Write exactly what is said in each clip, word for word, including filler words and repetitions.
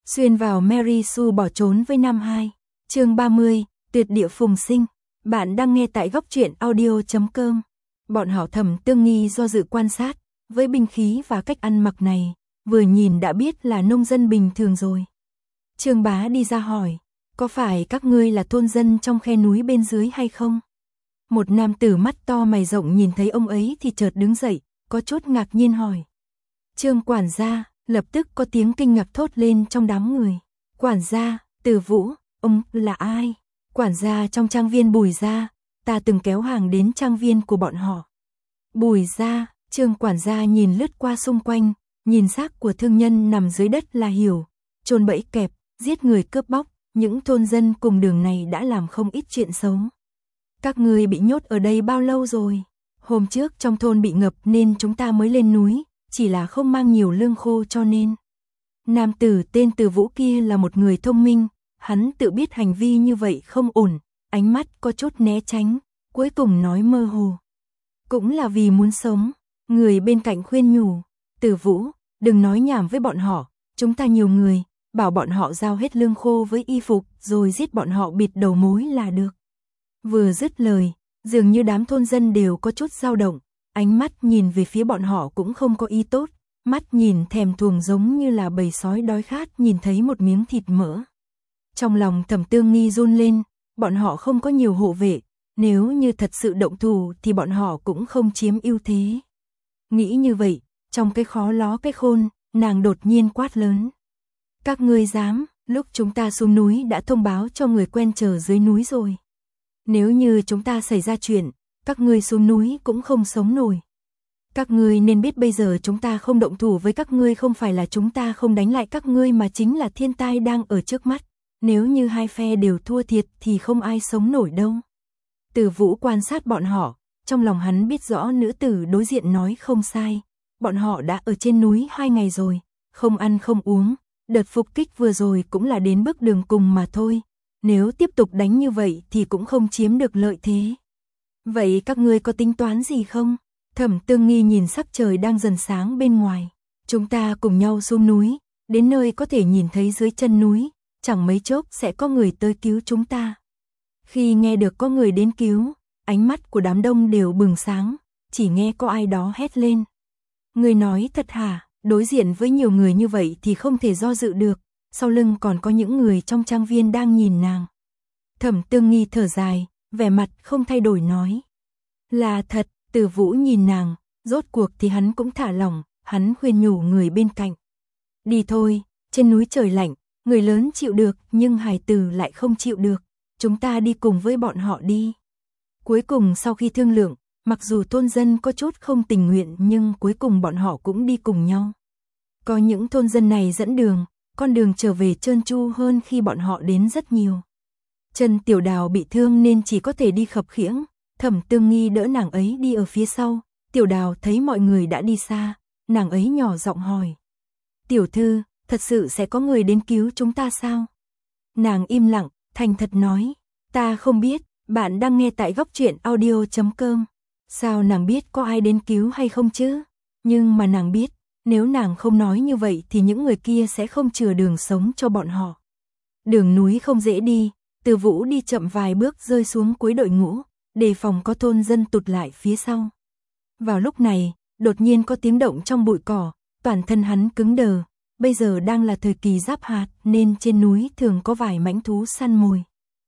Xuyên vào Mary Sue bỏ trốn với Nam Hai. Chương ba mươi, tuyệt địa phùng sinh. Bạn đang nghe tại góc truyện audio chấm com. Bọn họ Thẩm Tương Nghi do dự quan sát, với binh khí và cách ăn mặc này, vừa nhìn đã biết là nông dân bình thường rồi. Trương Bá đi ra hỏi, có phải các ngươi là thôn dân trong khe núi bên dưới hay không? Một nam tử mắt to mày rộng nhìn thấy ông ấy thì chợt đứng dậy, có chút ngạc nhiên hỏi. Trương quản gia, lập tức có tiếng kinh ngạc thốt lên trong đám người. Quản gia, Từ Vũ, ông là ai? Quản gia trong trang viên Bùi gia, ta từng kéo hàng đến trang viên của bọn họ. Bùi gia, Trương quản gia nhìn lướt qua xung quanh, nhìn xác của thương nhân nằm dưới đất là hiểu, chôn bẫy kẹp, giết người cướp bóc, những thôn dân cùng đường này đã làm không ít chuyện xấu. Các ngươi bị nhốt ở đây bao lâu rồi? Hôm trước trong thôn bị ngập nên chúng ta mới lên núi, chỉ là không mang nhiều lương khô cho nên. Nam tử tên Từ Vũ kia là một người thông minh, hắn tự biết hành vi như vậy không ổn, ánh mắt có chút né tránh, cuối cùng nói mơ hồ. Cũng là vì muốn sống, người bên cạnh khuyên nhủ, Từ Vũ, đừng nói nhảm với bọn họ, chúng ta nhiều người, bảo bọn họ giao hết lương khô với y phục rồi giết bọn họ bịt đầu mối là được. Vừa dứt lời, dường như đám thôn dân đều có chút dao động, ánh mắt nhìn về phía bọn họ cũng không có ý tốt, mắt nhìn thèm thuồng giống như là bầy sói đói khát nhìn thấy một miếng thịt mỡ. Trong lòng Thẩm Tương Nghi run lên, bọn họ không có nhiều hộ vệ, nếu như thật sự động thủ thì bọn họ cũng không chiếm ưu thế. Nghĩ như vậy, trong cái khó ló cái khôn, nàng đột nhiên quát lớn. Các ngươi dám, lúc chúng ta xuống núi đã thông báo cho người quen chờ dưới núi rồi. Nếu như chúng ta xảy ra chuyện, các ngươi xuống núi cũng không sống nổi. Các ngươi nên biết bây giờ chúng ta không động thủ với các ngươi không phải là chúng ta không đánh lại các ngươi mà chính là thiên tai đang ở trước mắt. Nếu như hai phe đều thua thiệt thì không ai sống nổi đâu. Từ Vũ quan sát bọn họ, trong lòng hắn biết rõ nữ tử đối diện nói không sai. Bọn họ đã ở trên núi hai ngày rồi, không ăn không uống, đợt phục kích vừa rồi cũng là đến bước đường cùng mà thôi. Nếu tiếp tục đánh như vậy thì cũng không chiếm được lợi thế. Vậy các ngươi có tính toán gì không? Thẩm Tương Nghi nhìn sắc trời đang dần sáng bên ngoài. Chúng ta cùng nhau xuống núi, đến nơi có thể nhìn thấy dưới chân núi, chẳng mấy chốc sẽ có người tới cứu chúng ta. Khi nghe được có người đến cứu, ánh mắt của đám đông đều bừng sáng, chỉ nghe có ai đó hét lên. Người nói thật hả? Đối diện với nhiều người như vậy thì không thể do dự được, sau lưng còn có những người trong trang viên đang nhìn nàng. Thẩm Tương Nghi thở dài, vẻ mặt không thay đổi nói. Là thật. Từ Vũ nhìn nàng, rốt cuộc thì hắn cũng thả lỏng, hắn khuyên nhủ người bên cạnh. Đi thôi, trên núi trời lạnh, người lớn chịu được nhưng hài tử lại không chịu được, chúng ta đi cùng với bọn họ đi. Cuối cùng sau khi thương lượng, mặc dù thôn dân có chút không tình nguyện nhưng cuối cùng bọn họ cũng đi cùng nhau. Có những thôn dân này dẫn đường, con đường trở về trơn tru hơn khi bọn họ đến rất nhiều. Chân Tiểu Đào bị thương nên chỉ có thể đi khập khiễng. Thẩm Tương Nghi đỡ nàng ấy đi ở phía sau, Tiểu Đào thấy mọi người đã đi xa, nàng ấy nhỏ giọng hỏi. Tiểu thư, thật sự sẽ có người đến cứu chúng ta sao? Nàng im lặng, thành thật nói, ta không biết, bạn đang nghe tại góc truyện audio chấm com. Sao nàng biết có ai đến cứu hay không chứ? Nhưng mà nàng biết, nếu nàng không nói như vậy thì những người kia sẽ không chừa đường sống cho bọn họ. Đường núi không dễ đi, Từ Vũ đi chậm vài bước rơi xuống cuối đội ngũ, đề phòng có thôn dân tụt lại phía sau. Vào lúc này, đột nhiên có tiếng động trong bụi cỏ, toàn thân hắn cứng đờ, bây giờ đang là thời kỳ giáp hạt nên trên núi thường có vài mãnh thú săn mồi.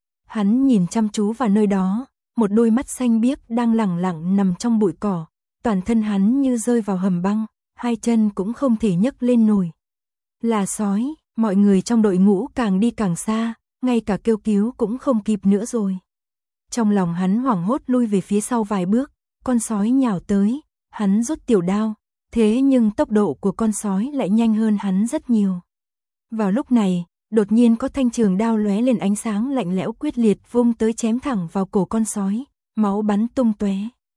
Hắn nhìn chăm chú vào nơi đó, một đôi mắt xanh biếc đang lẳng lặng nằm trong bụi cỏ, toàn thân hắn như rơi vào hầm băng, hai chân cũng không thể nhấc lên nổi. Là sói, mọi người trong đội ngũ càng đi càng xa, ngay cả kêu cứu cũng không kịp nữa rồi. Trong lòng hắn hoảng hốt lui về phía sau vài bước, con sói nhào tới, hắn rút tiểu đao, thế nhưng tốc độ của con sói lại nhanh hơn hắn rất nhiều. Vào lúc này, đột nhiên có thanh trường đao lóe lên ánh sáng lạnh lẽo quyết liệt vung tới chém thẳng vào cổ con sói, máu bắn tung tóe.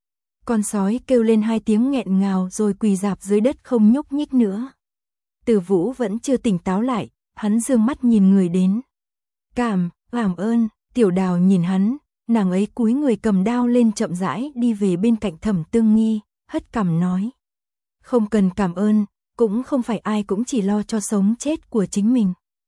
Con sói kêu lên hai tiếng nghẹn ngào rồi quỳ rạp dưới đất không nhúc nhích nữa. Từ Vũ vẫn chưa tỉnh táo lại, hắn dương mắt nhìn người đến. Cảm, cảm ơn, Tiểu Đào nhìn hắn. Nàng ấy cúi người cầm đao lên chậm rãi đi về bên cạnh Thẩm Tương Nghi, hất cằm nói. Không cần cảm ơn, cũng không phải ai cũng chỉ lo cho sống chết của chính mình.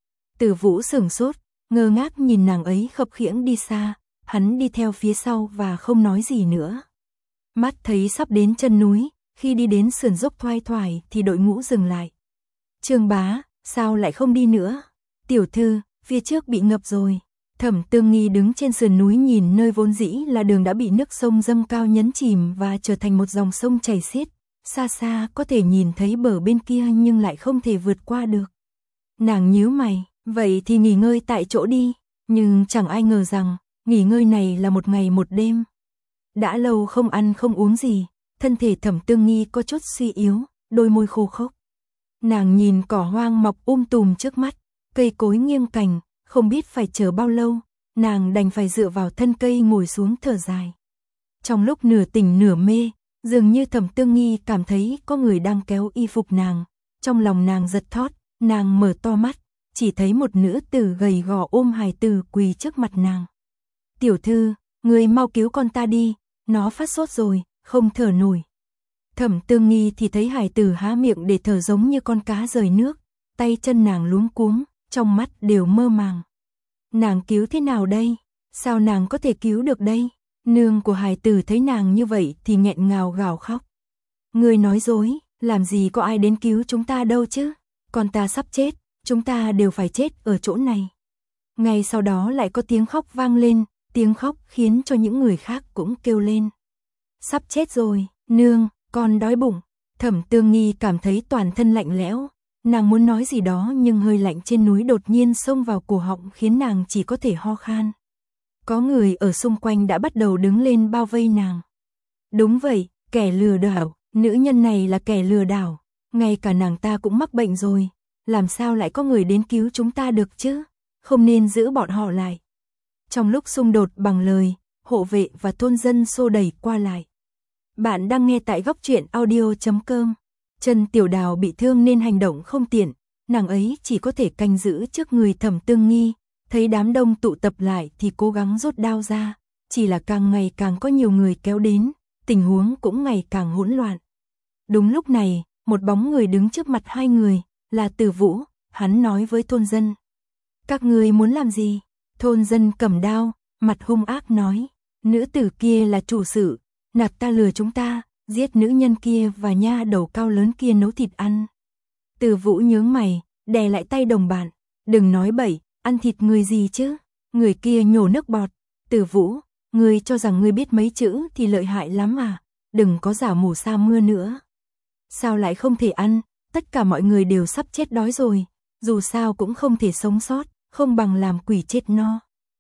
Từ Vũ sửng sốt, ngơ ngác nhìn nàng ấy khập khiễng đi xa, hắn đi theo phía sau và không nói gì nữa. Mắt thấy sắp đến chân núi, khi đi đến sườn dốc thoai thoải thì đội ngũ dừng lại. Trương bá, sao lại không đi nữa? Tiểu thư, phía trước bị ngập rồi. Thẩm Tương Nghi đứng trên sườn núi nhìn nơi vốn dĩ là đường đã bị nước sông dâng cao nhấn chìm và trở thành một dòng sông chảy xiết. Xa xa có thể nhìn thấy bờ bên kia nhưng lại không thể vượt qua được. Nàng nhíu mày, vậy thì nghỉ ngơi tại chỗ đi. Nhưng chẳng ai ngờ rằng, nghỉ ngơi này là một ngày một đêm. Đã lâu không ăn không uống gì, thân thể Thẩm Tương Nghi có chút suy yếu, đôi môi khô khốc. Nàng nhìn cỏ hoang mọc um tùm trước mắt, cây cối nghiêng cành, không biết phải chờ bao lâu, nàng đành phải dựa vào thân cây ngồi xuống thở dài. Trong lúc nửa tỉnh nửa mê, dường như Thẩm Tương Nghi cảm thấy có người đang kéo y phục nàng, trong lòng nàng giật thót, nàng mở to mắt, chỉ thấy một nữ tử gầy gò ôm hài tử quỳ trước mặt nàng. Tiểu thư, người mau cứu con ta đi, nó phát sốt rồi, không thở nổi. Thẩm Tương Nghi thì thấy hài tử há miệng để thở giống như con cá rời nước, tay chân nàng luống cuống, trong mắt đều mơ màng. Nàng cứu thế nào đây? Sao nàng có thể cứu được đây? Nương của hài tử thấy nàng như vậy thì nghẹn ngào gào khóc. Người nói dối, làm gì có ai đến cứu chúng ta đâu chứ? Con ta sắp chết, chúng ta đều phải chết ở chỗ này. Ngay sau đó lại có tiếng khóc vang lên, tiếng khóc khiến cho những người khác cũng kêu lên. Sắp chết rồi, nương, con đói bụng. Thẩm Tương Nghi cảm thấy toàn thân lạnh lẽo, nàng muốn nói gì đó nhưng hơi lạnh trên núi đột nhiên xông vào cổ họng khiến nàng chỉ có thể ho khan. Có người ở xung quanh đã bắt đầu đứng lên bao vây nàng. Đúng vậy, kẻ lừa đảo, nữ nhân này là kẻ lừa đảo, ngay cả nàng ta cũng mắc bệnh rồi, làm sao lại có người đến cứu chúng ta được chứ? Không nên giữ bọn họ lại. Trong lúc xung đột bằng lời, hộ vệ và thôn dân xô đẩy qua lại. Bạn đang nghe tại góc truyện audio chấm com. Trần Tiểu Đào bị thương nên hành động không tiện, nàng ấy chỉ có thể canh giữ trước người Thẩm Tương Nghi, thấy đám đông tụ tập lại thì cố gắng rút đao ra, chỉ là càng ngày càng có nhiều người kéo đến, tình huống cũng ngày càng hỗn loạn. Đúng lúc này, một bóng người đứng trước mặt hai người, là Từ Vũ, hắn nói với thôn dân. Các người muốn làm gì? Thôn dân cầm đao, mặt hung ác nói, nữ tử kia là chủ sự, nạt ta lừa chúng ta, giết nữ nhân kia và nha đầu cao lớn kia nấu thịt ăn. Từ Vũ nhướng mày, đè lại tay đồng bạn, đừng nói bậy, ăn thịt người gì chứ? Người kia nhổ nước bọt, Từ Vũ, ngươi cho rằng ngươi biết mấy chữ thì lợi hại lắm à, đừng có giả mù sa mưa nữa. Sao lại không thể ăn, tất cả mọi người đều sắp chết đói rồi, dù sao cũng không thể sống sót, không bằng làm quỷ chết no.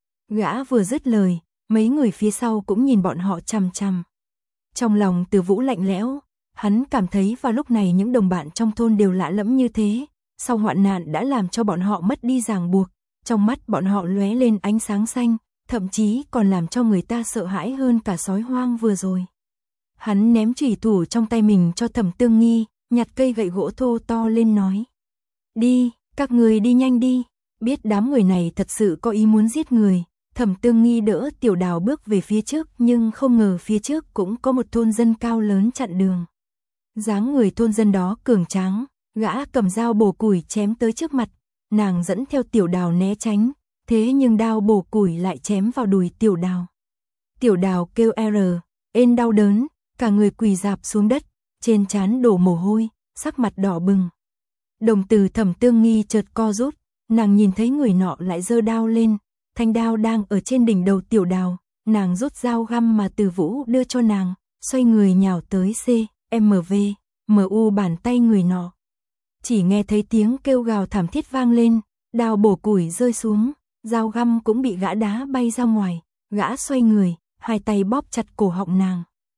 Gã vừa dứt lời, mấy người phía sau cũng nhìn bọn họ chằm chằm. Trong lòng Từ Vũ lạnh lẽo, hắn cảm thấy vào lúc này những đồng bạn trong thôn đều lạ lẫm như thế, sau hoạn nạn đã làm cho bọn họ mất đi ràng buộc, trong mắt bọn họ lóe lên ánh sáng xanh, thậm chí còn làm cho người ta sợ hãi hơn cả sói hoang vừa rồi. Hắn ném chủy thủ trong tay mình cho Thẩm Tương Nghi, nhặt cây gậy gỗ thô to lên nói. Đi, các người đi nhanh đi, biết đám người này thật sự có ý muốn giết người. Thẩm Tương Nghi đỡ Tiểu Đào bước về phía trước nhưng không ngờ phía trước cũng có một thôn dân cao lớn chặn đường. Dáng người thôn dân đó cường tráng, gã cầm dao bổ củi chém tới trước mặt, nàng dẫn theo Tiểu Đào né tránh, thế nhưng đao bổ củi lại chém vào đùi Tiểu Đào. Tiểu Đào kêu R, ên đau đớn, cả người quỳ rạp xuống đất, trên trán đổ mồ hôi, sắc mặt đỏ bừng. Đồng tử Thẩm Tương Nghi chợt co rút, nàng nhìn thấy người nọ lại giơ đao lên, thanh đao đang ở trên đỉnh đầu Tiểu Đào, nàng rút dao găm mà Từ Vũ đưa cho nàng, xoay người nhào tới C, M V, M U bàn tay người nọ. Chỉ nghe thấy tiếng kêu gào thảm thiết vang lên, đao bổ củi rơi xuống, dao găm cũng bị gã đá bay ra ngoài, gã xoay người, hai tay bóp chặt cổ họng nàng.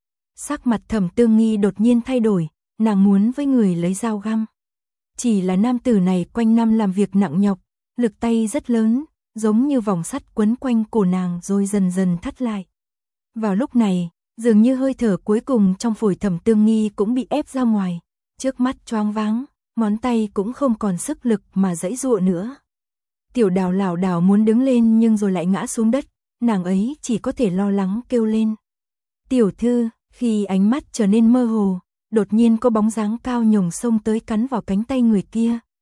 Sắc mặt Thẩm Tương Nghi đột nhiên thay đổi, nàng muốn với người lấy dao găm. Chỉ là nam tử này quanh năm làm việc nặng nhọc, lực tay rất lớn, giống như vòng sắt quấn quanh cổ nàng rồi dần dần thắt lại. Vào lúc này, dường như hơi thở cuối cùng trong phổi Thẩm Tương Nghi cũng bị ép ra ngoài, trước mắt choáng váng, ngón tay cũng không còn sức lực mà giãy giụa nữa. Tiểu Đào lảo đảo muốn đứng lên nhưng rồi lại ngã xuống đất, nàng ấy chỉ có thể lo lắng kêu lên. Tiểu thư, khi ánh mắt trở nên mơ hồ, đột nhiên có bóng dáng cao nhồng xông tới cắn vào cánh tay người kia,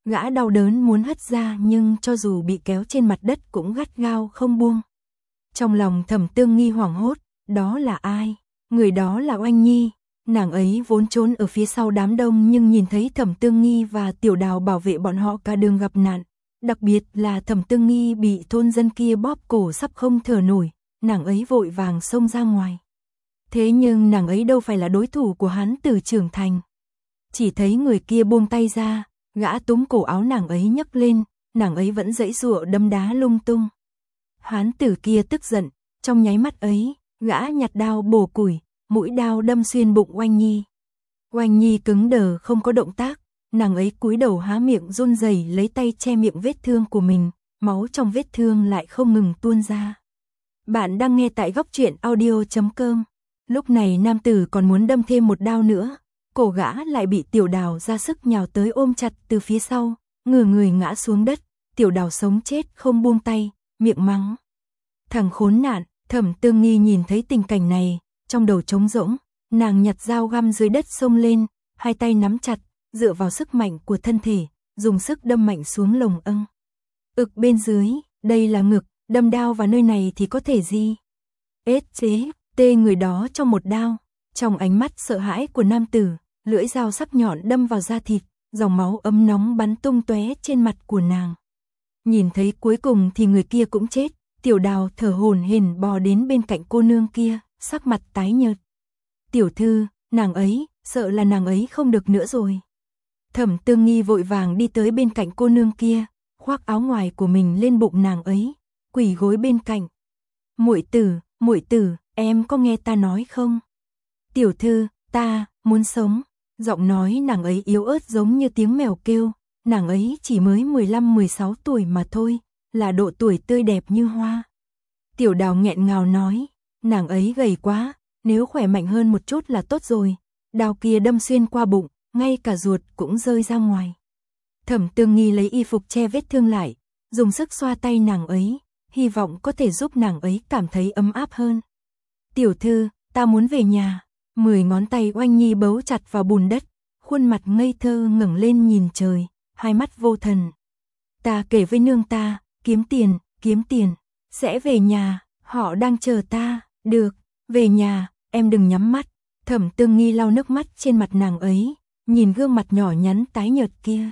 Gã đau đớn muốn hất ra nhưng cho dù bị kéo trên mặt đất cũng gắt gao không buông. Trong lòng Thẩm Tương Nghi hoảng hốt, đó là ai? Người đó là Oanh Nhi. Nàng ấy vốn trốn ở phía sau đám đông nhưng nhìn thấy Thẩm Tương Nghi và Tiểu Đào bảo vệ bọn họ cả đường gặp nạn. Đặc biệt là Thẩm Tương Nghi bị thôn dân kia bóp cổ sắp không thở nổi, nàng ấy vội vàng xông ra ngoài. Thế nhưng nàng ấy đâu phải là đối thủ của hắn từ trưởng thành. Chỉ thấy người kia buông tay ra, gã túm cổ áo nàng ấy nhấc lên, nàng ấy vẫn giãy giụa đấm đá lung tung. Hán tử kia tức giận, trong nháy mắt ấy, gã nhặt đao bổ củi, mũi đao đâm xuyên bụng Oanh Nhi. Oanh Nhi cứng đờ không có động tác, nàng ấy cúi đầu há miệng run rẩy lấy tay che miệng vết thương của mình, máu trong vết thương lại không ngừng tuôn ra. Bạn đang nghe tại góc truyện audio chấm com. Lúc này nam tử còn muốn đâm thêm một đao nữa, cổ gã lại bị Tiểu Đào ra sức nhào tới ôm chặt từ phía sau, ngửa người ngã xuống đất. Tiểu Đào sống chết không buông tay, miệng mắng: thằng khốn nạn. Thẩm Tương Nghi nhìn thấy tình cảnh này, trong đầu trống rỗng, nàng nhặt dao găm dưới đất xông lên, hai tay nắm chặt, dựa vào sức mạnh của thân thể, dùng sức đâm mạnh xuống lồng âng. Ực bên dưới, đây là ngực, đâm đao vào nơi này thì có thể gì? Ết chế, tê người đó trong một đao. Trong ánh mắt sợ hãi của nam tử, lưỡi dao sắc nhọn đâm vào da thịt, dòng máu ấm nóng bắn tung tóe trên mặt của nàng. Nhìn thấy cuối cùng thì người kia cũng chết. Tiểu Đào thở hổn hển bò đến bên cạnh cô nương kia, sắc mặt tái nhợt. Tiểu thư, nàng ấy, sợ là nàng ấy không được nữa rồi. Thẩm Tương Nghi vội vàng đi tới bên cạnh cô nương kia, khoác áo ngoài của mình lên bụng nàng ấy, quỳ gối bên cạnh. Muội tử, muội tử, em có nghe ta nói không? Tiểu thư, ta muốn sống. Giọng nói nàng ấy yếu ớt giống như tiếng mèo kêu, nàng ấy chỉ mới mười lăm mười sáu tuổi mà thôi, là độ tuổi tươi đẹp như hoa. Tiểu Đào nghẹn ngào nói, nàng ấy gầy quá, nếu khỏe mạnh hơn một chút là tốt rồi. Đao kia đâm xuyên qua bụng, ngay cả ruột cũng rơi ra ngoài. Thẩm Tương Nghi lấy y phục che vết thương lại, dùng sức xoa tay nàng ấy, hy vọng có thể giúp nàng ấy cảm thấy ấm áp hơn. Tiểu thư, ta muốn về nhà. Mười ngón tay Oanh Nhi bấu chặt vào bùn đất, khuôn mặt ngây thơ ngẩng lên nhìn trời, hai mắt vô thần. Ta kể với nương ta, kiếm tiền, kiếm tiền, sẽ về nhà, họ đang chờ ta. Được, về nhà, em đừng nhắm mắt. Thẩm Tương Nghi lau nước mắt trên mặt nàng ấy, nhìn gương mặt nhỏ nhắn tái nhợt kia.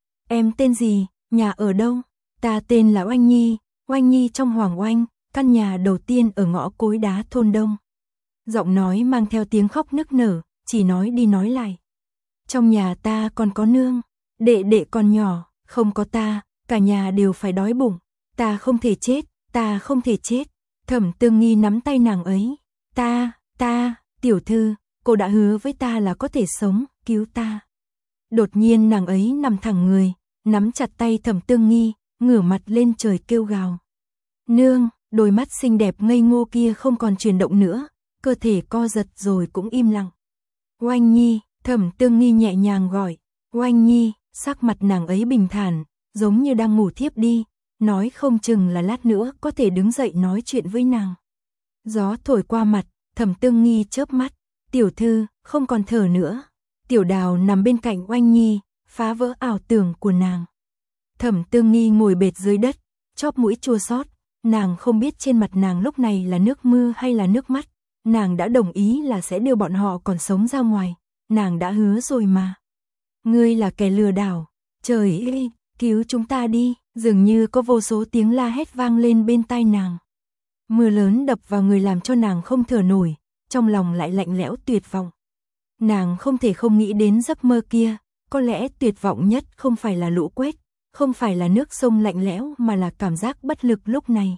Em tên gì, nhà ở đâu? Ta tên là Oanh Nhi, Oanh Nhi trong Hoàng Oanh, căn nhà đầu tiên ở ngõ Cối Đá thôn Đông. Giọng nói mang theo tiếng khóc nức nở, chỉ nói đi nói lại. Trong nhà ta còn có nương, đệ đệ còn nhỏ, không có ta, cả nhà đều phải đói bụng. Ta không thể chết, ta không thể chết. Thẩm Tương Nghi nắm tay nàng ấy. Ta, ta, tiểu thư, cô đã hứa với ta là có thể sống, cứu ta. Đột nhiên nàng ấy nằm thẳng người, nắm chặt tay Thẩm Tương Nghi, ngửa mặt lên trời kêu gào. Nương, đôi mắt xinh đẹp ngây ngô kia không còn chuyển động nữa, cơ thể co giật rồi cũng im lặng. Oanh Nhi, Thẩm Tương Nghi nhẹ nhàng gọi. Oanh Nhi, sắc mặt nàng ấy bình thản, giống như đang ngủ thiếp đi, nói không chừng là lát nữa có thể đứng dậy nói chuyện với nàng. Gió thổi qua mặt, Thẩm Tương Nghi chớp mắt. Tiểu thư, không còn thở nữa. Tiểu Đào nằm bên cạnh Oanh Nhi, phá vỡ ảo tưởng của nàng. Thẩm Tương Nghi ngồi bệt dưới đất, chóp mũi chua xót. Nàng không biết trên mặt nàng lúc này là nước mưa hay là nước mắt. Nàng đã đồng ý là sẽ đưa bọn họ còn sống ra ngoài. Nàng đã hứa rồi mà. Ngươi là kẻ lừa đảo. Trời ơi, cứu chúng ta đi. Dường như có vô số tiếng la hét vang lên bên tai nàng. Mưa lớn đập vào người làm cho nàng không thở nổi, trong lòng lại lạnh lẽo tuyệt vọng. Nàng không thể không nghĩ đến giấc mơ kia, có lẽ tuyệt vọng nhất không phải là lũ quét, không phải là nước sông lạnh lẽo mà là cảm giác bất lực lúc này.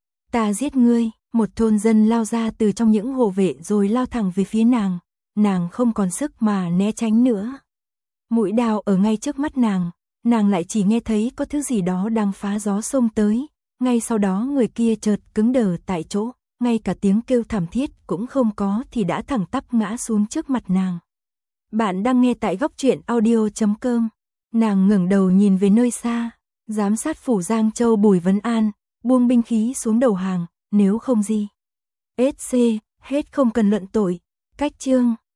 Ta giết ngươi, một thôn dân lao ra từ trong những hộ vệ rồi lao thẳng về phía nàng, nàng không còn sức mà né tránh nữa. Mũi đao ở ngay trước mắt nàng, nàng lại chỉ nghe thấy có thứ gì đó đang phá gió xông tới, ngay sau đó người kia chợt cứng đờ tại chỗ, ngay cả tiếng kêu thảm thiết cũng không có thì đã thẳng tắp ngã xuống trước mặt nàng. Bạn đang nghe tại góc truyện audio chấm com. Nàng ngẩng đầu nhìn về nơi xa, giám sát phủ Giang Châu Bùi Vấn An, buông binh khí xuống đầu hàng, nếu không gì. ét xê, hết không cần luận tội, cách chương.